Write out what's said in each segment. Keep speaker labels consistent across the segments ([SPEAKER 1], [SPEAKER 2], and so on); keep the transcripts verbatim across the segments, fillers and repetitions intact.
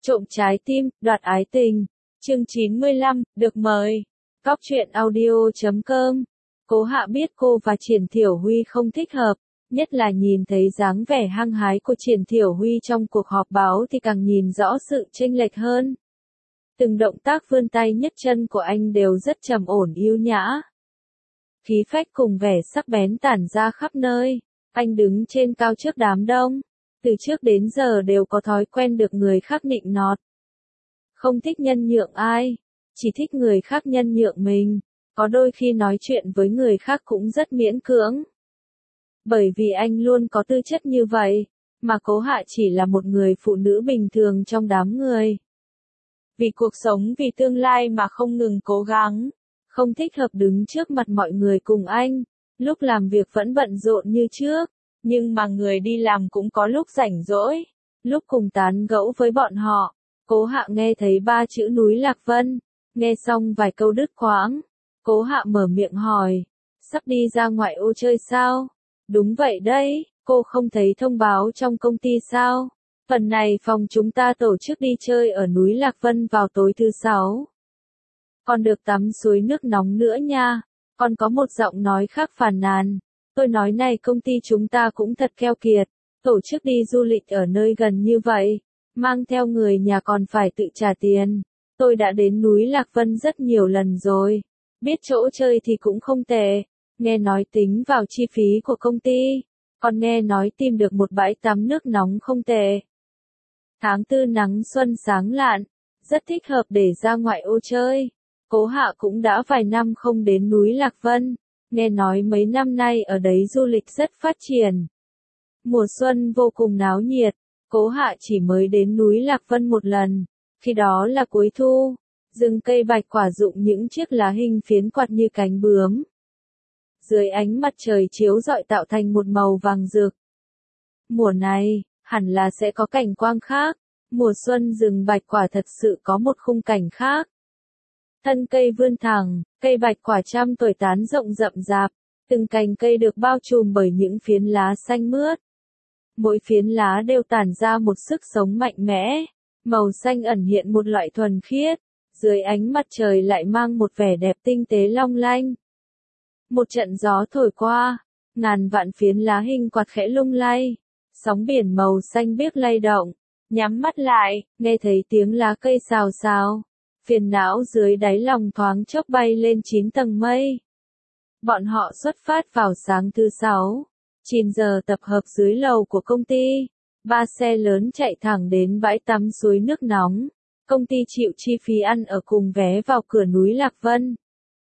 [SPEAKER 1] Trộm trái tim, đoạt ái tình. Chương chín mươi lăm, được mời. Cóc truyện audio chấm com. Cố Hạ biết cô và Triển Thiểu Huy không thích hợp, nhất là nhìn thấy dáng vẻ hăng hái của Triển Thiểu Huy trong cuộc họp báo thì càng nhìn rõ sự chênh lệch hơn. Từng động tác vươn tay nhấc chân của anh đều rất trầm ổn yêu nhã. Khí phách cùng vẻ sắc bén tản ra khắp nơi. Anh đứng trên cao trước đám đông, từ trước đến giờ đều có thói quen được người khác nịnh nọt. Không thích nhân nhượng ai, chỉ thích người khác nhân nhượng mình, có đôi khi nói chuyện với người khác cũng rất miễn cưỡng. Bởi vì anh luôn có tư chất như vậy, mà Cố Hạ chỉ là một người phụ nữ bình thường trong đám người. Vì cuộc sống vì tương lai mà không ngừng cố gắng, không thích hợp đứng trước mặt mọi người cùng anh, lúc làm việc vẫn bận rộn như trước, nhưng mà người đi làm cũng có lúc rảnh rỗi, lúc cùng tán gẫu với bọn họ. Cố Hạ nghe thấy ba chữ núi Lạc Vân, nghe xong vài câu đứt quãng, Cố Hạ mở miệng hỏi, sắp đi ra ngoại ô chơi sao? Đúng vậy đấy, cô không thấy thông báo trong công ty sao? Phần này phòng chúng ta tổ chức đi chơi ở núi Lạc Vân vào tối thứ sáu. Còn được tắm suối nước nóng nữa nha. Còn có một giọng nói khác phàn nàn. Tôi nói này, công ty chúng ta cũng thật keo kiệt, tổ chức đi du lịch ở nơi gần như vậy, mang theo người nhà còn phải tự trả tiền. Tôi đã đến núi Lạc Vân rất nhiều lần rồi, biết chỗ chơi thì cũng không tệ, nghe nói tính vào chi phí của công ty, còn nghe nói tìm được một bãi tắm nước nóng không tệ. Tháng tư nắng xuân sáng lạn, rất thích hợp để ra ngoại ô chơi. Cố Hạ cũng đã vài năm không đến núi Lạc Vân, nghe nói mấy năm nay ở đấy du lịch rất phát triển. Mùa xuân vô cùng náo nhiệt, Cố Hạ chỉ mới đến núi Lạc Vân một lần, khi đó là cuối thu, rừng cây bạch quả rụng những chiếc lá hình phiến quạt như cánh bướm. Dưới ánh mặt trời chiếu rọi tạo thành một màu vàng rực. Mùa này, hẳn là sẽ có cảnh quang khác, mùa xuân rừng bạch quả thật sự có một khung cảnh khác. Thân cây vươn thẳng, cây bạch quả trăm tuổi tán rộng rậm rạp, từng cành cây được bao trùm bởi những phiến lá xanh mướt. Mỗi phiến lá đều tản ra một sức sống mạnh mẽ, màu xanh ẩn hiện một loại thuần khiết, dưới ánh mặt trời lại mang một vẻ đẹp tinh tế long lanh. Một trận gió thổi qua, ngàn vạn phiến lá hình quạt khẽ lung lay, sóng biển màu xanh biếc lay động, nhắm mắt lại, nghe thấy tiếng lá cây xào xào. Phiền não dưới đáy lòng thoáng chốc bay lên chín tầng mây. Bọn họ xuất phát vào sáng thứ sáu, chín giờ tập hợp dưới lầu của công ty. Ba xe lớn chạy thẳng đến bãi tắm suối nước nóng. Công ty chịu chi phí ăn ở cùng vé vào cửa núi Lạc Vân.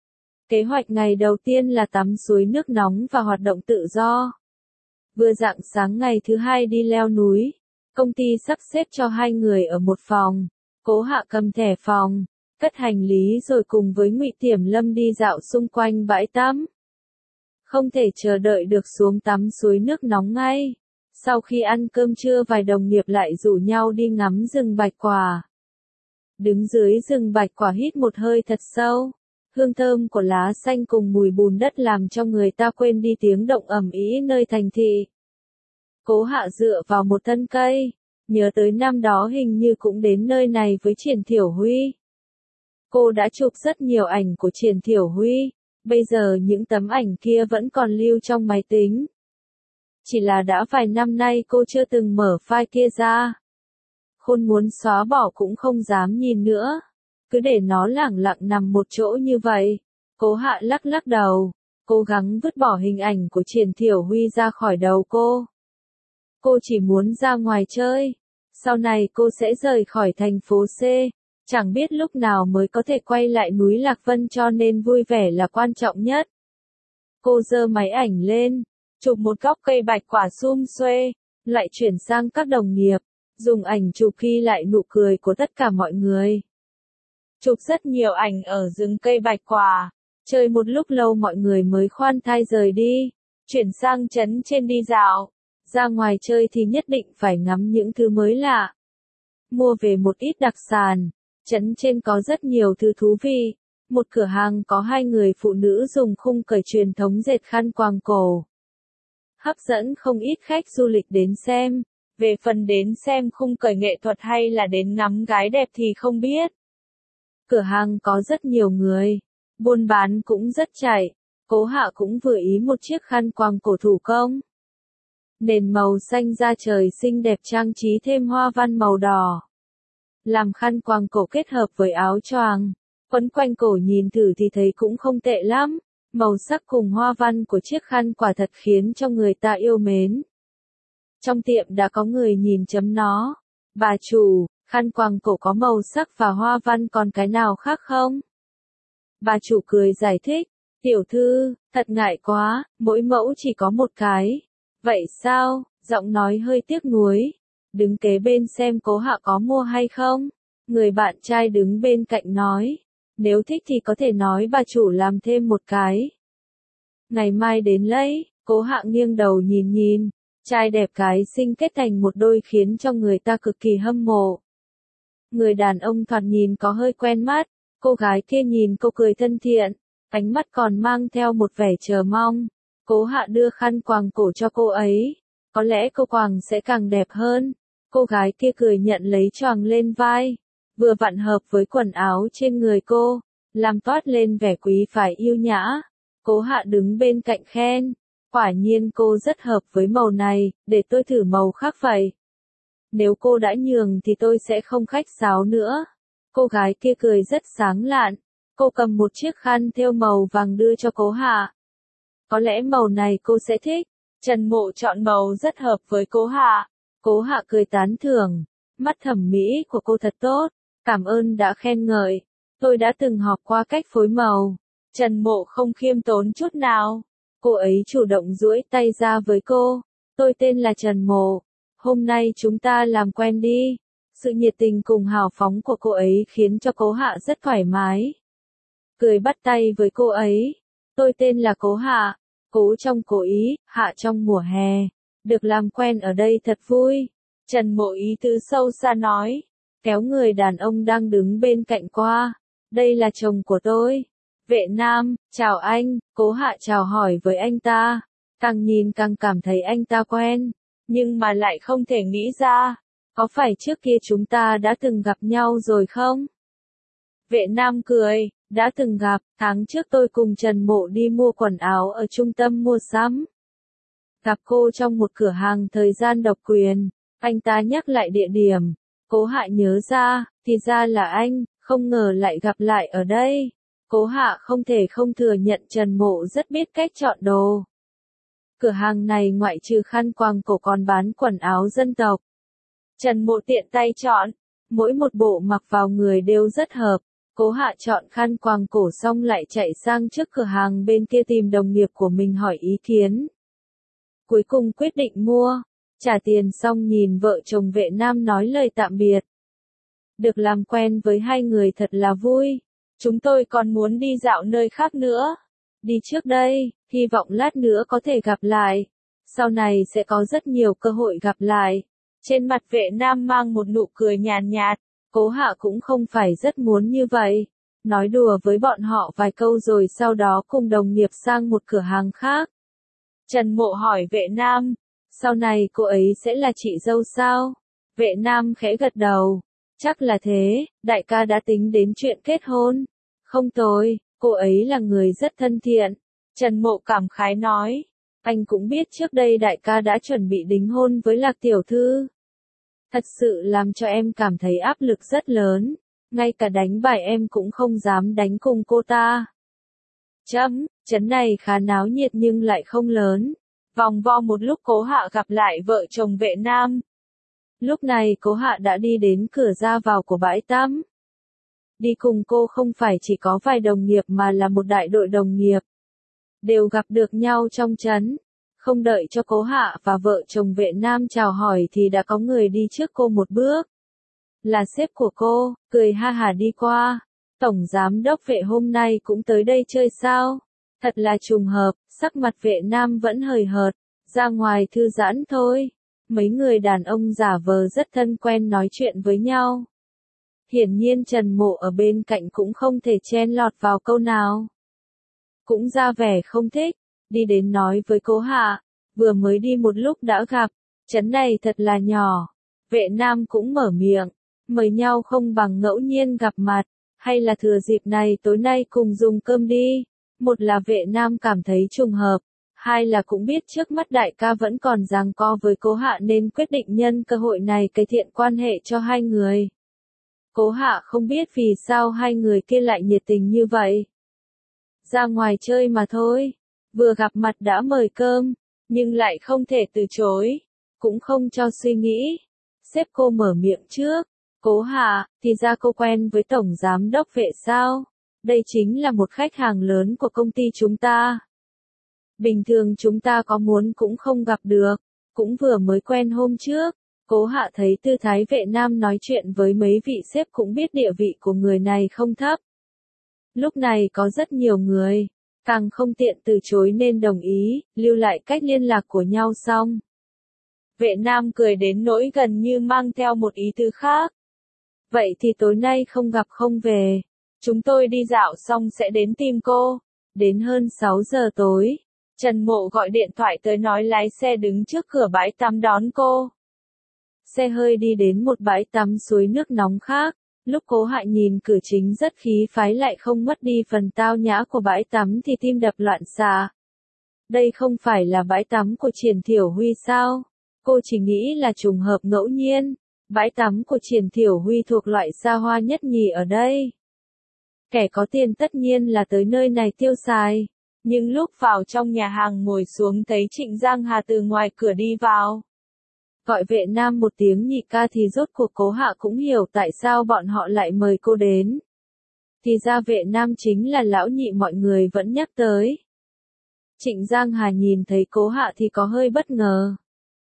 [SPEAKER 1] Kế hoạch ngày đầu tiên là tắm suối nước nóng và hoạt động tự do. Vừa rạng sáng ngày thứ hai đi leo núi, công ty sắp xếp cho hai người ở một phòng. Cố Hạ cầm thẻ phòng, cất hành lý rồi cùng với Ngụy Tiềm Lâm đi dạo xung quanh bãi tắm. Không thể chờ đợi được xuống tắm suối nước nóng ngay. Sau khi ăn cơm trưa vài đồng nghiệp lại rủ nhau đi ngắm rừng bạch quả. Đứng dưới rừng bạch quả hít một hơi thật sâu. Hương thơm của lá xanh cùng mùi bùn đất làm cho người ta quên đi tiếng động ầm ĩ nơi thành thị. Cố Hạ dựa vào một thân cây. Nhớ tới năm đó hình như cũng đến nơi này với Triển Thiểu Huy. Cô đã chụp rất nhiều ảnh của Triển Thiểu Huy, bây giờ những tấm ảnh kia vẫn còn lưu trong máy tính. Chỉ là đã vài năm nay cô chưa từng mở file kia ra. Khôn muốn xóa bỏ cũng không dám nhìn nữa, cứ để nó lẳng lặng nằm một chỗ như vậy. Cố Hạ lắc lắc đầu, cố gắng vứt bỏ hình ảnh của Triển Thiểu Huy ra khỏi đầu cô. Cô chỉ muốn ra ngoài chơi. Sau này cô sẽ rời khỏi thành phố C, chẳng biết lúc nào mới có thể quay lại núi Lạc Vân cho nên vui vẻ là quan trọng nhất. Cô giơ máy ảnh lên, chụp một góc cây bạch quả sum xuê, lại chuyển sang các đồng nghiệp, dùng ảnh chụp ghi lại nụ cười của tất cả mọi người. Chụp rất nhiều ảnh ở rừng cây bạch quả, chơi một lúc lâu mọi người mới khoan thai rời đi, chuyển sang trấn trên đi dạo. Ra ngoài chơi thì nhất định phải ngắm những thứ mới lạ. Mua về một ít đặc sản, trấn trên có rất nhiều thứ thú vị. Một cửa hàng có hai người phụ nữ dùng khung cởi truyền thống dệt khăn quàng cổ. Hấp dẫn không ít khách du lịch đến xem. Về phần đến xem khung cởi nghệ thuật hay là đến ngắm gái đẹp thì không biết. Cửa hàng có rất nhiều người, buôn bán cũng rất chạy, Cố Hạ cũng vừa ý một chiếc khăn quàng cổ thủ công. Nền màu xanh da trời xinh đẹp trang trí thêm hoa văn màu đỏ. Làm khăn quàng cổ kết hợp với áo choàng, quấn quanh cổ nhìn thử thì thấy cũng không tệ lắm. Màu sắc cùng hoa văn của chiếc khăn quả thật khiến cho người ta yêu mến. Trong tiệm đã có người nhìn chấm nó. Bà chủ, khăn quàng cổ có màu sắc và hoa văn còn cái nào khác không? Bà chủ cười giải thích. Tiểu thư, thật ngại quá, mỗi mẫu chỉ có một cái. Vậy sao? Giọng nói hơi tiếc nuối. Đứng kế bên xem Cố Hạ có mua hay không? Người bạn trai đứng bên cạnh nói. Nếu thích thì có thể nói bà chủ làm thêm một cái. Ngày mai đến lấy, Cố Hạ nghiêng đầu nhìn nhìn. Trai đẹp gái xinh kết thành một đôi khiến cho người ta cực kỳ hâm mộ. Người đàn ông thoạt nhìn có hơi quen mắt, cô gái kia nhìn cô cười thân thiện, ánh mắt còn mang theo một vẻ chờ mong. Cố Hạ đưa khăn quàng cổ cho cô ấy, có lẽ cô quàng sẽ càng đẹp hơn. Cô gái kia cười nhận lấy choàng lên vai, vừa vặn hợp với quần áo trên người cô, làm toát lên vẻ quý phái yêu nhã. Cố Hạ đứng bên cạnh khen, quả nhiên cô rất hợp với màu này, để tôi thử màu khác vậy. Nếu cô đã nhường thì tôi sẽ không khách sáo nữa. Cô gái kia cười rất sáng lạn, cô cầm một chiếc khăn thêu màu vàng đưa cho Cố Hạ. Có lẽ màu này cô sẽ thích. Trần Mộ chọn màu rất hợp với Cố Hạ. Cố Hạ cười tán thưởng, mắt thẩm mỹ của cô thật tốt, cảm ơn đã khen ngợi. Tôi đã từng học qua cách phối màu. Trần Mộ không khiêm tốn chút nào. Cô ấy chủ động duỗi tay ra với cô. Tôi tên là Trần Mộ. Hôm nay chúng ta làm quen đi. Sự nhiệt tình cùng hào phóng của cô ấy khiến cho Cố Hạ rất thoải mái. Cười bắt tay với cô ấy. Tôi tên là Cố Hạ. Cố trong cố ý, hạ trong mùa hè. Được làm quen ở đây thật vui. Trần Mộ ý tứ sâu xa nói. Kéo người đàn ông đang đứng bên cạnh qua. Đây là chồng của tôi. Vệ Nam, chào anh. Cố Hạ chào hỏi với anh ta. Càng nhìn càng cảm thấy anh ta quen. Nhưng mà lại không thể nghĩ ra. Có phải trước kia chúng ta đã từng gặp nhau rồi không? Vệ Nam cười. Đã từng gặp, tháng trước tôi cùng Trần Mộ đi mua quần áo ở trung tâm mua sắm. Gặp cô trong một cửa hàng thời gian độc quyền, anh ta nhắc lại địa điểm. Cố Hạ nhớ ra, thì ra là anh, không ngờ lại gặp lại ở đây. Cố Hạ không thể không thừa nhận Trần Mộ rất biết cách chọn đồ. Cửa hàng này ngoại trừ khăn quàng cổ còn bán quần áo dân tộc. Trần Mộ tiện tay chọn, mỗi một bộ mặc vào người đều rất hợp. Cố Hạ chọn khăn quàng cổ xong lại chạy sang trước cửa hàng bên kia tìm đồng nghiệp của mình hỏi ý kiến. Cuối cùng quyết định mua, trả tiền xong nhìn vợ chồng Vệ Nam nói lời tạm biệt. Được làm quen với hai người thật là vui. Chúng tôi còn muốn đi dạo nơi khác nữa. Đi trước đây, hy vọng lát nữa có thể gặp lại. Sau này sẽ có rất nhiều cơ hội gặp lại. Trên mặt Vệ Nam mang một nụ cười nhàn nhạt. Cố Hạ cũng không phải rất muốn như vậy. Nói đùa với bọn họ vài câu rồi sau đó cùng đồng nghiệp sang một cửa hàng khác. Trần Mộ hỏi Vệ Nam, sau này cô ấy sẽ là chị dâu sao? Vệ Nam khẽ gật đầu. Chắc là thế, đại ca đã tính đến chuyện kết hôn. Không tồi, cô ấy là người rất thân thiện. Trần Mộ cảm khái nói. Anh cũng biết trước đây đại ca đã chuẩn bị đính hôn với Lạc tiểu thư. Thật sự làm cho em cảm thấy áp lực rất lớn. Ngay cả đánh bài em cũng không dám đánh cùng cô ta. Chấm, trấn này khá náo nhiệt nhưng lại không lớn. Vòng vo một lúc Cố Hạ gặp lại vợ chồng Vệ Nam. Lúc này Cố Hạ đã đi đến cửa ra vào của bãi tắm. Đi cùng cô không phải chỉ có vài đồng nghiệp mà là một đại đội đồng nghiệp. Đều gặp được nhau trong trấn. Không đợi cho Cố Hạ và vợ chồng Vệ Nam chào hỏi thì đã có người đi trước cô một bước. Là sếp của cô, cười ha hả đi qua. Tổng giám đốc Vệ hôm nay cũng tới đây chơi sao? Thật là trùng hợp, sắc mặt Vệ Nam vẫn hời hợt, ra ngoài thư giãn thôi. Mấy người đàn ông giả vờ rất thân quen nói chuyện với nhau. Hiển nhiên Trần Mộ ở bên cạnh cũng không thể chen lọt vào câu nào. Cũng ra vẻ không thích, đi đến nói với Cố Hạ, vừa mới đi một lúc đã gặp. Trấn này thật là nhỏ. Vệ Nam cũng mở miệng, mời nhau không bằng ngẫu nhiên gặp mặt, hay là thừa dịp này tối nay cùng dùng cơm đi. Một là Vệ Nam cảm thấy trùng hợp, hai là cũng biết trước mắt đại ca vẫn còn giằng co với Cố Hạ nên quyết định nhân cơ hội này cải thiện quan hệ cho hai người. Cố Hạ không biết vì sao hai người kia lại nhiệt tình như vậy. Ra ngoài chơi mà thôi, vừa gặp mặt đã mời cơm, nhưng lại không thể từ chối, cũng không cho suy nghĩ. Sếp cô mở miệng trước, Cố Hạ, thì ra cô quen với Tổng Giám đốc Vệ sao? Đây chính là một khách hàng lớn của công ty chúng ta. Bình thường chúng ta có muốn cũng không gặp được, cũng vừa mới quen hôm trước. Cố Hạ thấy tư thái Vệ Nam nói chuyện với mấy vị sếp cũng biết địa vị của người này không thấp. Lúc này có rất nhiều người, càng không tiện từ chối nên đồng ý, lưu lại cách liên lạc của nhau xong. Vệ Nam cười đến nỗi gần như mang theo một ý tứ khác. Vậy thì tối nay không gặp không về, chúng tôi đi dạo xong sẽ đến tìm cô. Đến hơn sáu giờ tối, Trần Mộ gọi điện thoại tới nói lái xe đứng trước cửa bãi tắm đón cô. Xe hơi đi đến một bãi tắm suối nước nóng khác, lúc Cố Hạ nhìn cửa chính rất khí phái lại không mất đi phần tao nhã của bãi tắm thì tim đập loạn xạ. Đây không phải là bãi tắm của Triển Thiểu Huy sao? Cô chỉ nghĩ là trùng hợp ngẫu nhiên. Bãi tắm của Triển Thiểu Huy thuộc loại xa hoa nhất nhì ở đây. Kẻ có tiền tất nhiên là tới nơi này tiêu xài. Nhưng lúc vào trong nhà hàng ngồi xuống thấy Trịnh Giang Hà từ ngoài cửa đi vào. Gọi Vệ Nam một tiếng nhị ca thì rốt cuộc Cố Hạ cũng hiểu tại sao bọn họ lại mời cô đến. Thì ra Vệ Nam chính là lão nhị mọi người vẫn nhắc tới. Trịnh Giang Hà nhìn thấy Cố Hạ thì có hơi bất ngờ.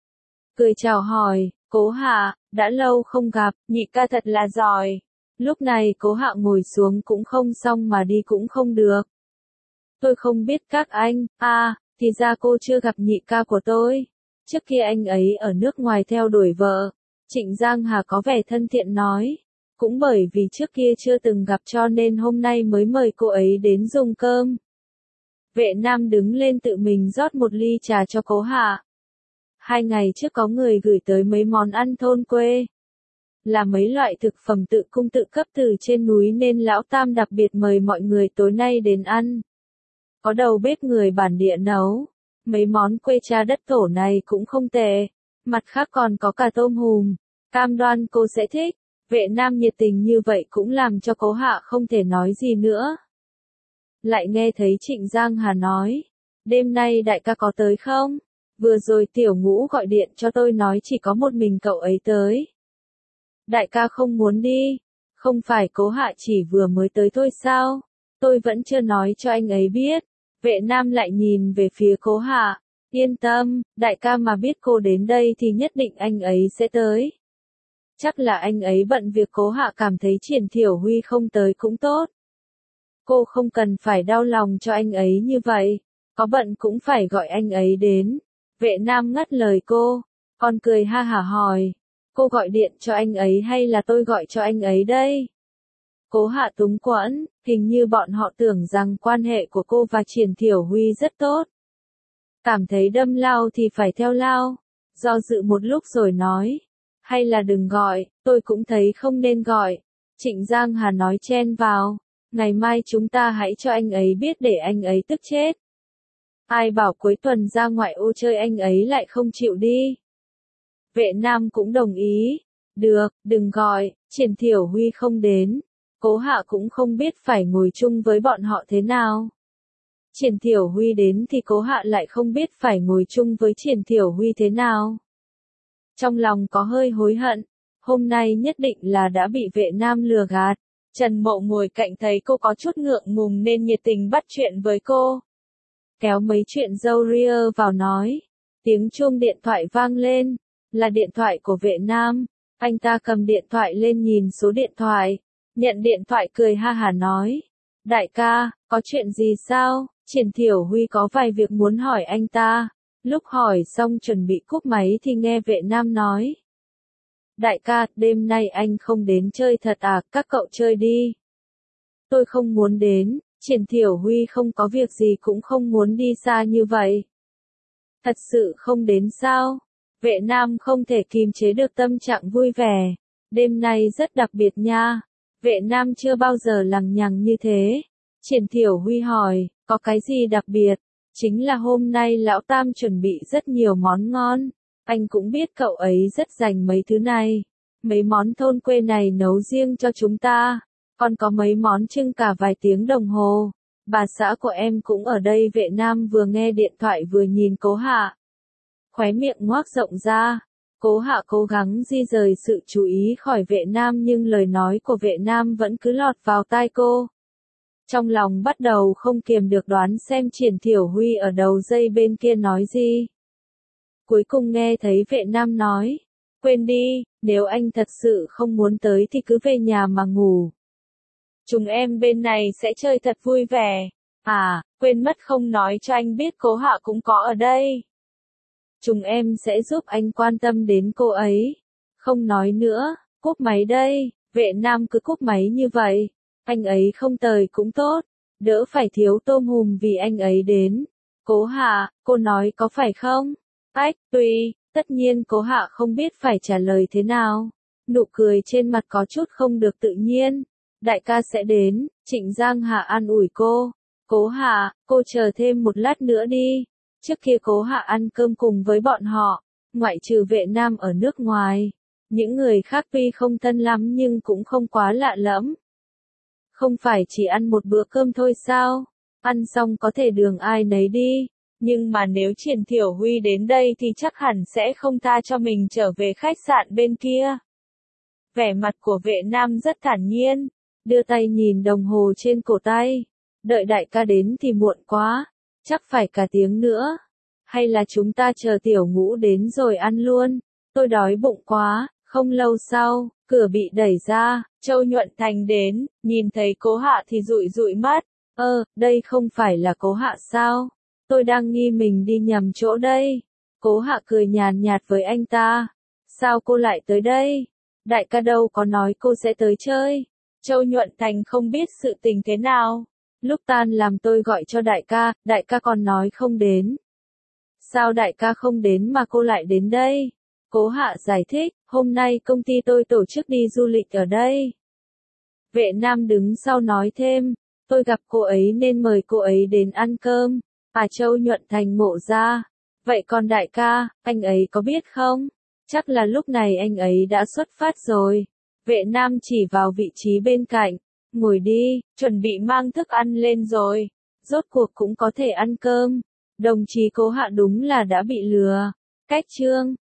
[SPEAKER 1] Cười chào hỏi, Cố Hạ, đã lâu không gặp, nhị ca thật là giỏi. Lúc này Cố Hạ ngồi xuống cũng không xong mà đi cũng không được. Tôi không biết các anh, à, thì ra cô chưa gặp nhị ca của tôi. Trước kia anh ấy ở nước ngoài theo đuổi vợ. Trịnh Giang Hà có vẻ thân thiện nói. Cũng bởi vì trước kia chưa từng gặp cho nên hôm nay mới mời cô ấy đến dùng cơm. Vệ Nam đứng lên tự mình rót một ly trà cho Cố Hạ. Hai ngày trước có người gửi tới mấy món ăn thôn quê. Là mấy loại thực phẩm tự cung tự cấp từ trên núi nên Lão Tam đặc biệt mời mọi người tối nay đến ăn. Có đầu bếp người bản địa nấu. Mấy món quê cha đất tổ này cũng không tệ. Mặt khác còn có cả tôm hùm. Cam đoan cô sẽ thích. Vệ Nam nhiệt tình như vậy cũng làm cho Cố Hạ không thể nói gì nữa. Lại nghe thấy Trịnh Giang Hà nói. Đêm nay đại ca có tới không? Vừa rồi Tiểu Ngũ gọi điện cho tôi nói chỉ có một mình cậu ấy tới. Đại ca không muốn đi. Không phải Cố Hạ chỉ vừa mới tới thôi sao? Tôi vẫn chưa nói cho anh ấy biết. Vệ Nam lại nhìn về phía Cố Hạ. Yên tâm, đại ca mà biết cô đến đây thì nhất định anh ấy sẽ tới. Chắc là anh ấy bận việc. Cố Hạ cảm thấy Triển Thiểu Huy không tới cũng tốt. Cô không cần phải đau lòng cho anh ấy như vậy. Có bận cũng phải gọi anh ấy đến. Vệ Nam ngắt lời cô. Còn cười ha hả hỏi. Cô gọi điện cho anh ấy hay là tôi gọi cho anh ấy đây? Cố Hạ túng quẫn, hình như bọn họ tưởng rằng quan hệ của cô và Triển Thiểu Huy rất tốt. Cảm thấy đâm lao thì phải theo lao. Do dự một lúc rồi nói. Hay là đừng gọi, tôi cũng thấy không nên gọi. Trịnh Giang Hà nói chen vào. Ngày mai chúng ta hãy cho anh ấy biết để anh ấy tức chết. Ai bảo cuối tuần ra ngoại ô chơi anh ấy lại không chịu đi. Vệ Nam cũng đồng ý. Được, đừng gọi, Triển Thiểu Huy không đến. Cố Hạ cũng không biết phải ngồi chung với bọn họ thế nào. Triển Thiểu Huy đến thì Cố Hạ lại không biết phải ngồi chung với Triển Thiểu Huy thế nào. Trong lòng có hơi hối hận. Hôm nay nhất định là đã bị Vệ Nam lừa gạt. Trần Mộ ngồi cạnh thấy cô có chút ngượng ngùng nên nhiệt tình bắt chuyện với cô. Kéo mấy chuyện dâu ria vào nói. Tiếng chuông điện thoại vang lên. Là điện thoại của Vệ Nam. Anh ta cầm điện thoại lên nhìn số điện thoại. Nhận điện thoại cười ha hả nói. Đại ca, có chuyện gì sao? Triển Thiểu Huy có vài việc muốn hỏi anh ta. Lúc hỏi xong chuẩn bị cúp máy thì nghe Vệ Nam nói. Đại ca, đêm nay anh không đến chơi thật à, các cậu chơi đi. Tôi không muốn đến, Triển Thiểu Huy không có việc gì cũng không muốn đi xa như vậy. Thật sự không đến sao? Vệ Nam không thể kìm chế được tâm trạng vui vẻ. Đêm nay rất đặc biệt nha. Vệ Nam chưa bao giờ lằng nhằng như thế. Triển Thiểu Huy hỏi, có cái gì đặc biệt? Chính là hôm nay lão Tam chuẩn bị rất nhiều món ngon. Anh cũng biết cậu ấy rất dành mấy thứ này. Mấy món thôn quê này nấu riêng cho chúng ta. Còn có mấy món trưng cả vài tiếng đồng hồ. Bà xã của em cũng ở đây. Vệ Nam vừa nghe điện thoại vừa nhìn Cố Hạ. Khóe miệng ngoác rộng ra. Cố Hạ cố gắng di rời sự chú ý khỏi Vệ Nam nhưng lời nói của Vệ Nam vẫn cứ lọt vào tai cô. Trong lòng bắt đầu không kiềm được đoán xem Triển Thiểu Huy ở đầu dây bên kia nói gì. Cuối cùng nghe thấy Vệ Nam nói, quên đi, nếu anh thật sự không muốn tới thì cứ về nhà mà ngủ. Chúng em bên này sẽ chơi thật vui vẻ. À, quên mất không nói cho anh biết Cố Hạ cũng có ở đây. Chúng em sẽ giúp anh quan tâm đến cô ấy. Không nói nữa, cúp máy đây. Vệ Nam cứ cúp máy như vậy. Anh ấy không tới cũng tốt. Đỡ phải thiếu tôm hùm vì anh ấy đến. Cố Hạ, cô nói có phải không? Ách, tùy. Tất nhiên Cố Hạ không biết phải trả lời thế nào. Nụ cười trên mặt có chút không được tự nhiên. Đại ca sẽ đến. Trịnh Giang Hạ an ủi cô. Cố Hạ, cô chờ thêm một lát nữa đi. Trước kia Cố Hạ ăn cơm cùng với bọn họ, ngoại trừ Vệ Nam ở nước ngoài. Những người khác tuy không thân lắm nhưng cũng không quá lạ lẫm. Không phải chỉ ăn một bữa cơm thôi sao? Ăn xong có thể đường ai nấy đi. Nhưng mà nếu Triển Thiểu Huy đến đây thì chắc hẳn sẽ không tha cho mình trở về khách sạn bên kia. Vẻ mặt của Vệ Nam rất thản nhiên, đưa tay nhìn đồng hồ trên cổ tay. Đợi đại ca đến thì muộn quá. Chắc phải cả tiếng nữa. Hay là chúng ta chờ Tiểu Ngũ đến rồi ăn luôn. Tôi đói bụng quá. Không lâu sau, cửa bị đẩy ra. Châu Nhuận Thành đến. Nhìn thấy Cố Hạ thì dụi dụi mắt. Ơ, đây không phải là Cố Hạ sao? Tôi đang nghi mình đi nhầm chỗ đây. Cố Hạ cười nhàn nhạt với anh ta. Sao cô lại tới đây? Đại ca đâu có nói cô sẽ tới chơi. Châu Nhuận Thành không biết sự tình thế nào. Lúc tan làm tôi gọi cho đại ca, đại ca còn nói không đến. Sao đại ca không đến mà cô lại đến đây? Cố Hạ giải thích, hôm nay công ty tôi tổ chức đi du lịch ở đây. Vệ Nam đứng sau nói thêm, tôi gặp cô ấy nên mời cô ấy đến ăn cơm. À, Châu Nhuận Thành ngộ ra. Vậy còn đại ca, anh ấy có biết không? Chắc là lúc này anh ấy đã xuất phát rồi. Vệ Nam chỉ vào vị trí bên cạnh. Ngồi đi, chuẩn bị mang thức ăn lên rồi. Rốt cuộc cũng có thể ăn cơm. Đồng chí Cố Hạ đúng là đã bị lừa. Cách chương